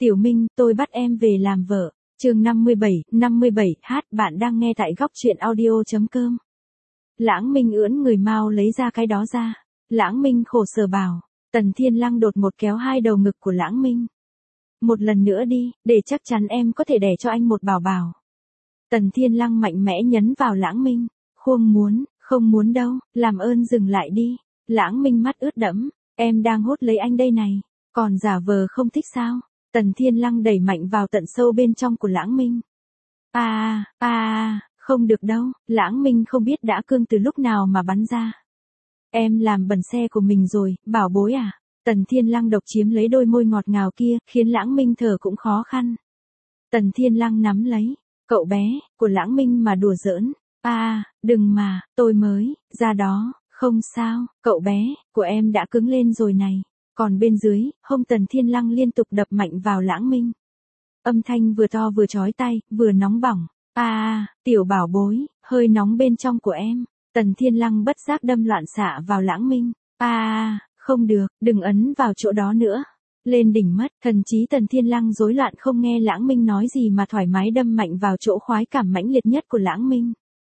Tiểu Minh, tôi bắt em về làm vợ. Chương 57, bạn đang nghe tại góc truyện audio.com. Lãng Minh ưỡn người mau lấy ra cái đó ra. Lãng Minh khổ sở bảo. Tần Thiên Lăng đột một kéo hai đầu ngực của Lãng Minh. Một lần nữa đi, để chắc chắn em có thể đẻ cho anh một bảo bảo. Tần Thiên Lăng mạnh mẽ nhấn vào Lãng Minh. Không muốn đâu, làm ơn dừng lại đi. Lãng Minh mắt ướt đẫm. Em đang hốt lấy anh đây này. Còn giả vờ không thích sao? Tần Thiên Lăng đẩy mạnh vào tận sâu bên trong của Lãng Minh. Không được đâu, Lãng Minh không biết đã cương từ lúc nào mà bắn ra. Em làm bẩn xe của mình rồi, bảo bối à. Tần Thiên Lăng độc chiếm lấy đôi môi ngọt ngào kia, khiến Lãng Minh thở cũng khó khăn. Tần Thiên Lăng nắm lấy, cậu bé, của Lãng Minh mà đùa giỡn. Đừng mà, tôi mới, ra đó, không sao, cậu bé, của em đã cứng lên rồi này. Còn bên dưới, hông Tần Thiên Lăng liên tục đập mạnh vào Lãng Minh. Âm thanh vừa to vừa chói tai, vừa nóng bỏng. Tiểu bảo bối, hơi nóng bên trong của em. Tần Thiên Lăng bất giác đâm loạn xạ vào Lãng Minh. Không được, đừng ấn vào chỗ đó nữa. Lên đỉnh mất, thần trí Tần Thiên Lăng rối loạn không nghe Lãng Minh nói gì mà thoải mái đâm mạnh vào chỗ khoái cảm mãnh liệt nhất của Lãng Minh.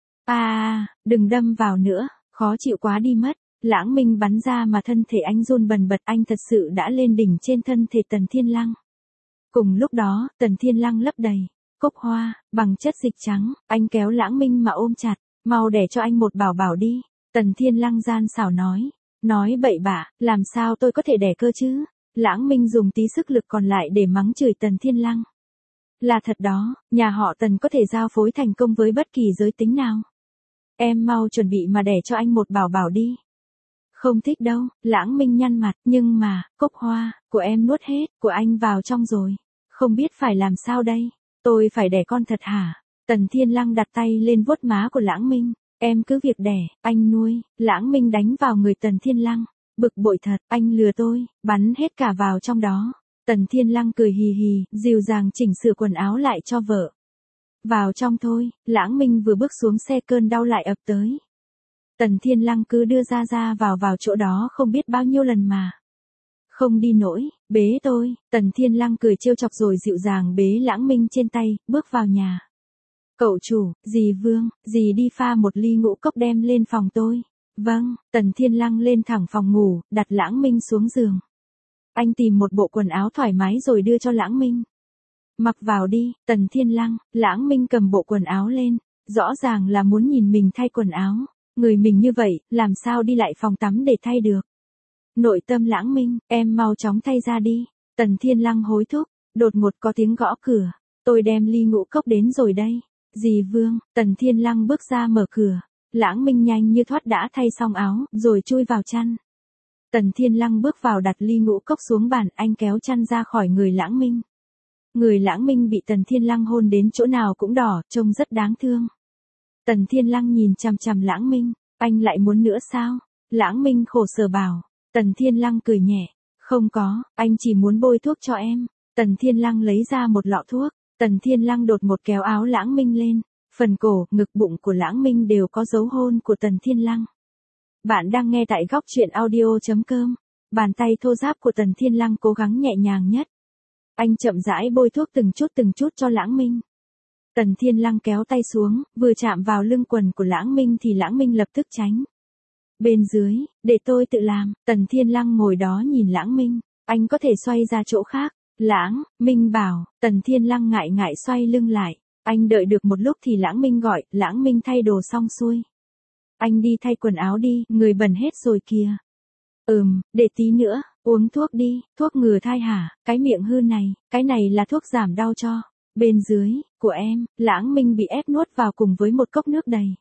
Đừng đâm vào nữa, khó chịu quá đi mất. Lãng Minh bắn ra mà thân thể anh run bần bật, anh thật sự đã lên đỉnh trên thân thể Tần Thiên Lăng. Cùng lúc đó, Tần Thiên Lăng lấp đầy cốc hoa bằng chất dịch trắng, anh kéo Lãng Minh mà ôm chặt, mau đẻ cho anh một bảo bảo đi. Tần Thiên Lăng gian xảo nói bậy bạ, làm sao tôi có thể đẻ cơ chứ? Lãng Minh dùng tí sức lực còn lại để mắng chửi Tần Thiên Lăng. Là thật đó, nhà họ Tần có thể giao phối thành công với bất kỳ giới tính nào. Em mau chuẩn bị mà đẻ cho anh một bảo bảo đi. Không thích đâu, Lãng Minh nhăn mặt, nhưng mà, cốc hoa, của em nuốt hết, của anh vào trong rồi. Không biết phải làm sao đây, tôi phải đẻ con thật hả? Tần Thiên Lăng đặt tay lên vuốt má của Lãng Minh, em cứ việc đẻ, anh nuôi. Lãng Minh đánh vào người Tần Thiên Lăng, bực bội thật, anh lừa tôi, bắn hết cả vào trong đó. Tần Thiên Lăng cười hì hì, dịu dàng chỉnh sửa quần áo lại cho vợ. Vào trong thôi, Lãng Minh vừa bước xuống xe cơn đau lại ập tới. Tần Thiên Lăng cứ đưa ra vào chỗ đó không biết bao nhiêu lần mà. Không đi nổi, bế tôi. Tần Thiên Lăng cười trêu chọc rồi dịu dàng bế Lãng Minh trên tay, bước vào nhà. Cậu chủ, dì Vương, dì đi pha một ly ngũ cốc đem lên phòng tôi. Vâng, Tần Thiên Lăng lên thẳng phòng ngủ, đặt Lãng Minh xuống giường. Anh tìm một bộ quần áo thoải mái rồi đưa cho Lãng Minh. Mặc vào đi, Tần Thiên Lăng. Lãng Minh cầm bộ quần áo lên, rõ ràng là muốn nhìn mình thay quần áo. Người mình như vậy, làm sao đi lại phòng tắm để thay được. Nội tâm Lãng Minh, em mau chóng thay ra đi. Tần Thiên Lăng hối thúc, đột ngột có tiếng gõ cửa. Tôi đem ly ngũ cốc đến rồi đây. Dì Vương. Tần Thiên Lăng bước ra mở cửa. Lãng Minh nhanh như thoát đã thay xong áo, rồi chui vào chăn. Tần Thiên Lăng bước vào đặt ly ngũ cốc xuống bàn, anh kéo chăn ra khỏi người Lãng Minh. Người Lãng Minh bị Tần Thiên Lăng hôn đến chỗ nào cũng đỏ, trông rất đáng thương. Tần Thiên Lăng nhìn chằm chằm Lãng Minh, anh lại muốn nữa sao? Lãng Minh khổ sở bảo. Tần Thiên Lăng cười nhẹ, không có, anh chỉ muốn bôi thuốc cho em. Tần Thiên Lăng lấy ra một lọ thuốc. Tần Thiên Lăng đột một kéo áo Lãng Minh lên, phần cổ, ngực bụng của Lãng Minh đều có dấu hôn của Tần Thiên Lăng. Bạn đang nghe tại góc truyện audio.com. Bàn tay thô ráp của Tần Thiên Lăng cố gắng nhẹ nhàng nhất. Anh chậm rãi bôi thuốc từng chút cho Lãng Minh. Tần Thiên Lăng kéo tay xuống, vừa chạm vào lưng quần của Lãng Minh thì Lãng Minh lập tức tránh. Bên dưới, để tôi tự làm. Tần Thiên Lăng ngồi đó nhìn Lãng Minh, anh có thể xoay ra chỗ khác. Lãng Minh bảo. Tần Thiên Lăng ngại ngại xoay lưng lại. Anh đợi được một lúc thì Lãng Minh gọi. Lãng Minh thay đồ xong xuôi. Anh đi thay quần áo đi, người bẩn hết rồi kìa. Để tí nữa, uống thuốc đi. Thuốc ngừa thai hả? Cái miệng hư này, cái này là thuốc giảm đau cho. Bên dưới, của em. Lãng Minh bị ép nuốt vào cùng với một cốc nước đầy.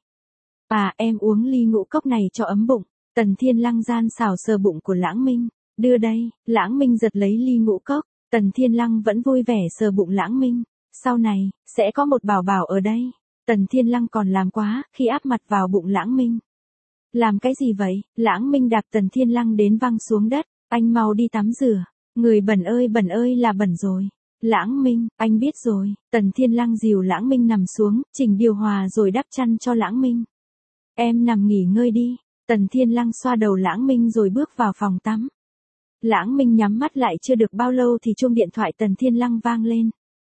Em uống ly ngũ cốc này cho ấm bụng. Tần Thiên Lăng gian xảo sờ bụng của Lãng Minh. Đưa đây. Lãng Minh giật lấy ly ngũ cốc. Tần Thiên Lăng vẫn vui vẻ sờ bụng Lãng Minh. Sau này, sẽ có một bảo bảo ở đây. Tần Thiên Lăng còn làm quá, khi áp mặt vào bụng Lãng Minh. Làm cái gì vậy? Lãng Minh đạp Tần Thiên Lăng đến văng xuống đất. Anh mau đi tắm rửa. Người bẩn ơi là bẩn rồi. Lãng Minh, anh biết rồi. Tần Thiên Lăng dìu Lãng Minh nằm xuống, chỉnh điều hòa rồi đắp chăn cho Lãng Minh. Em nằm nghỉ ngơi đi. Tần Thiên Lăng xoa đầu Lãng Minh rồi bước vào phòng tắm. Lãng Minh nhắm mắt lại chưa được bao lâu thì chuông điện thoại Tần Thiên Lăng vang lên.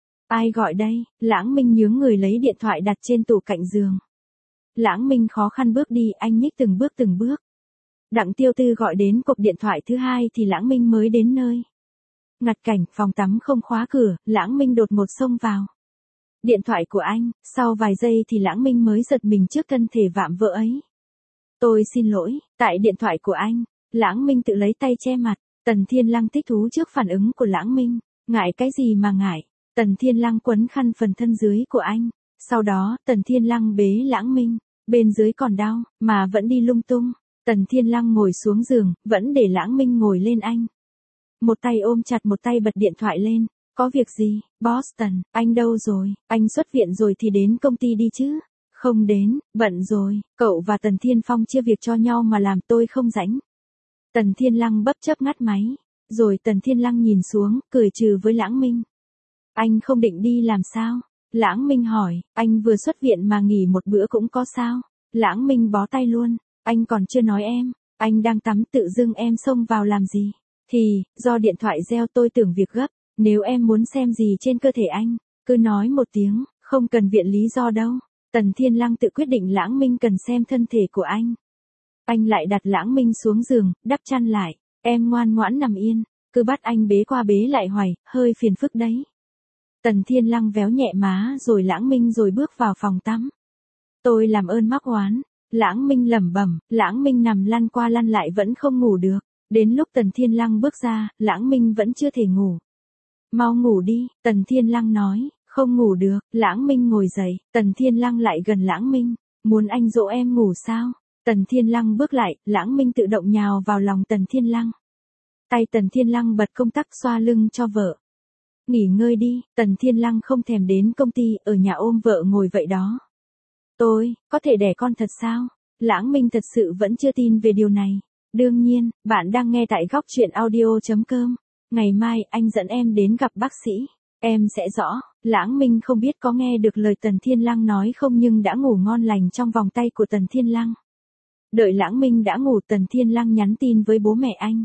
Ai gọi đây? Lãng Minh nhướng người lấy điện thoại đặt trên tủ cạnh giường. Lãng Minh khó khăn bước đi, anh nhích từng bước. Đặng Tiêu Tư gọi đến cuộc điện thoại thứ hai thì Lãng Minh mới đến nơi. Ngặt cảnh, phòng tắm không khóa cửa, Lãng Minh đột ngột xông vào. Điện thoại của anh, sau vài giây thì Lãng Minh mới giật mình trước thân thể vạm vỡ ấy. Tôi xin lỗi, tại điện thoại của anh. Lãng Minh tự lấy tay che mặt. Tần Thiên Lăng thích thú trước phản ứng của Lãng Minh. Ngại cái gì mà ngại. Tần Thiên Lăng quấn khăn phần thân dưới của anh. Sau đó, Tần Thiên Lăng bế Lãng Minh. Bên dưới còn đau, mà vẫn đi lung tung. Tần Thiên Lăng ngồi xuống giường, vẫn để Lãng Minh ngồi lên anh. Một tay ôm chặt một tay bật điện thoại lên. Có việc gì, Boston, anh đâu rồi, anh xuất viện rồi thì đến công ty đi chứ. Không đến, bận rồi, cậu và Tần Thiên Phong chia việc cho nhau mà làm tôi không rảnh. Tần Thiên Lăng bấp chớp ngắt máy. Rồi Tần Thiên Lăng nhìn xuống, cười trừ với Lãng Minh. Anh không định đi làm sao? Lãng Minh hỏi, anh vừa xuất viện mà nghỉ một bữa cũng có sao? Lãng Minh bó tay luôn, anh còn chưa nói em, anh đang tắm tự dưng em xông vào làm gì? Thì, do điện thoại reo tôi tưởng việc gấp, nếu em muốn xem gì trên cơ thể anh, cứ nói một tiếng, không cần viện lý do đâu. Tần Thiên Lăng tự quyết định Lãng Minh cần xem thân thể của anh. Anh lại đặt Lãng Minh xuống giường, đắp chăn lại, em ngoan ngoãn nằm yên, cứ bắt anh bế qua bế lại hoài, hơi phiền phức đấy. Tần Thiên Lăng véo nhẹ má rồi Lãng Minh rồi bước vào phòng tắm. Tôi làm ơn mắc oán. Lãng Minh lẩm bẩm, Lãng Minh nằm lăn qua lăn lại vẫn không ngủ được. Đến lúc Tần Thiên Lăng bước ra, Lãng Minh vẫn chưa thể ngủ. Mau ngủ đi, Tần Thiên Lăng nói, không ngủ được, Lãng Minh ngồi dậy, Tần Thiên Lăng lại gần Lãng Minh, muốn anh dỗ em ngủ sao? Tần Thiên Lăng bước lại, Lãng Minh tự động nhào vào lòng Tần Thiên Lăng. Tay Tần Thiên Lăng bật công tắc xoa lưng cho vợ. Nghỉ ngơi đi, Tần Thiên Lăng không thèm đến công ty, ở nhà ôm vợ ngồi vậy đó. Tôi, có thể đẻ con thật sao? Lãng Minh thật sự vẫn chưa tin về điều này. Đương nhiên, bạn đang nghe tại góc truyện audio.com. Ngày mai, anh dẫn em đến gặp bác sĩ. Em sẽ rõ. Lãng Minh không biết có nghe được lời Tần Thiên Lăng nói không nhưng đã ngủ ngon lành trong vòng tay của Tần Thiên Lăng. Đợi Lãng Minh đã ngủ Tần Thiên Lăng nhắn tin với bố mẹ anh.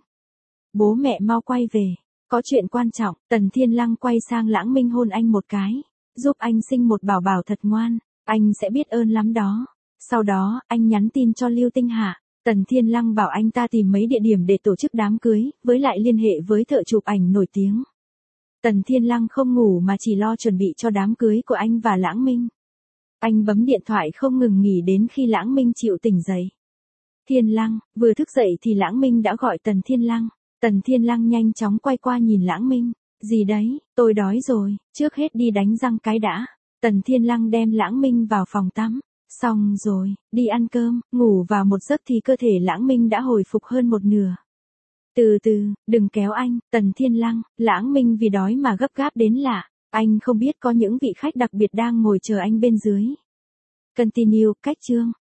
Bố mẹ mau quay về. Có chuyện quan trọng. Tần Thiên Lăng quay sang Lãng Minh hôn anh một cái. Giúp anh sinh một bảo bảo thật ngoan. Anh sẽ biết ơn lắm đó. Sau đó, anh nhắn tin cho Lưu Tinh Hạ. Tần Thiên Lăng bảo anh ta tìm mấy địa điểm để tổ chức đám cưới, với lại liên hệ với thợ chụp ảnh nổi tiếng. Tần Thiên Lăng không ngủ mà chỉ lo chuẩn bị cho đám cưới của anh và Lãng Minh. Anh bấm điện thoại không ngừng nghỉ đến khi Lãng Minh chịu tỉnh dậy. Thiên Lăng, vừa thức dậy thì Lãng Minh đã gọi Tần Thiên Lăng. Tần Thiên Lăng nhanh chóng quay qua nhìn Lãng Minh. Gì đấy, tôi đói rồi, trước hết đi đánh răng cái đã. Tần Thiên Lăng đem Lãng Minh vào phòng tắm. Xong rồi, đi ăn cơm, ngủ vào một giấc thì cơ thể Lãng Minh đã hồi phục hơn một nửa. Từ từ, đừng kéo anh, Tần Thiên Lăng, Lãng Minh vì đói mà gấp gáp đến lạ. Anh không biết có những vị khách đặc biệt đang ngồi chờ anh bên dưới. Continue, cách chương.